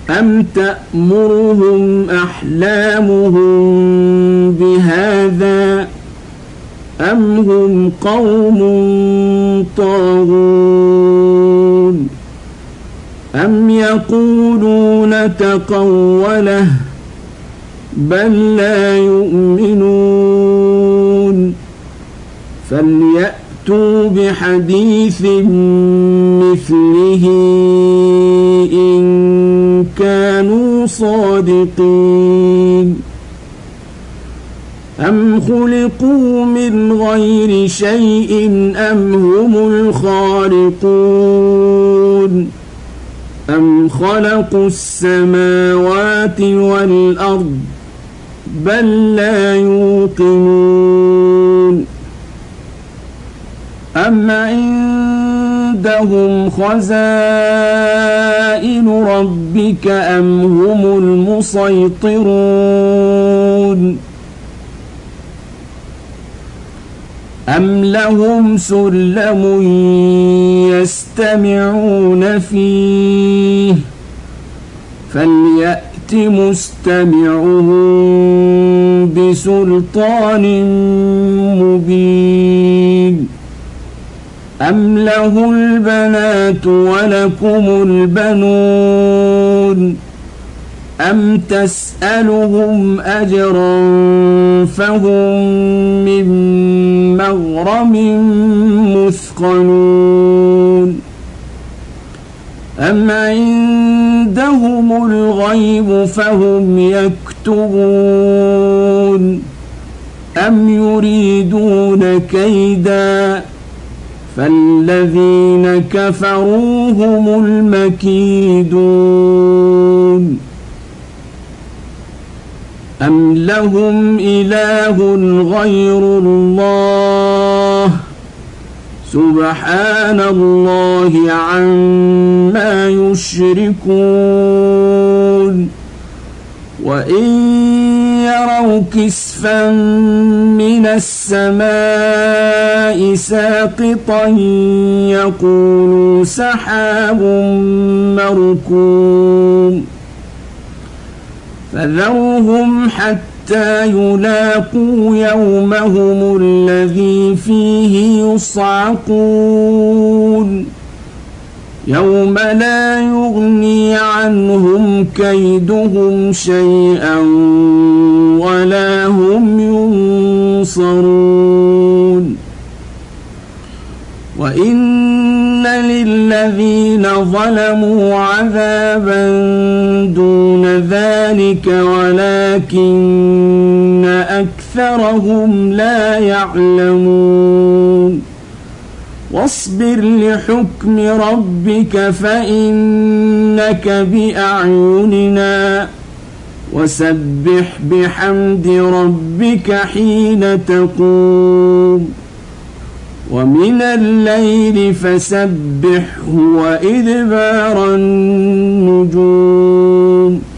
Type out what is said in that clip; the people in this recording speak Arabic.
أم تأمرهم أحلامهم بهذا أم هم قوم طاغون أم يقولون تقوله بل لا يؤمنون فليأتوا بحديث مثله إن كانوا صادقين أم خلقوا من غير شيء أم هم الخالقون أم خلقوا السماوات والأرض بل لا يوقنون أم عندهم خزائن ربك أم هم المسيطرون أم لهم سلم يستمعون فيه فليأت مستمعهم بسلطان مبين أم له البنات ولكم البنون أم تسألهم أجرا فهم من مغرم مثقلون أم عندهم الغيب فهم يكتبون أم يريدون كيدا فالذين كفروا هم المكيدون أم لهم إله غير الله سبحان الله عما يشركون وإن يروا كسفا من السماء ساقطا يقولوا سحاب مركوم فذرهم حتى يلاقوا يومهم الذي فيه يصعقون يوم لا يغني عنهم كيدهم شيئا ولا هم ينصرون وإن للذين ظلموا عذابا دون ذلك ولكن أكثرهم لا يعلمون واصبر لحكم ربك فإنك بأعيننا وسبح بحمد ربك حين تقوم ومن الليل فسبحه وإدبار النجوم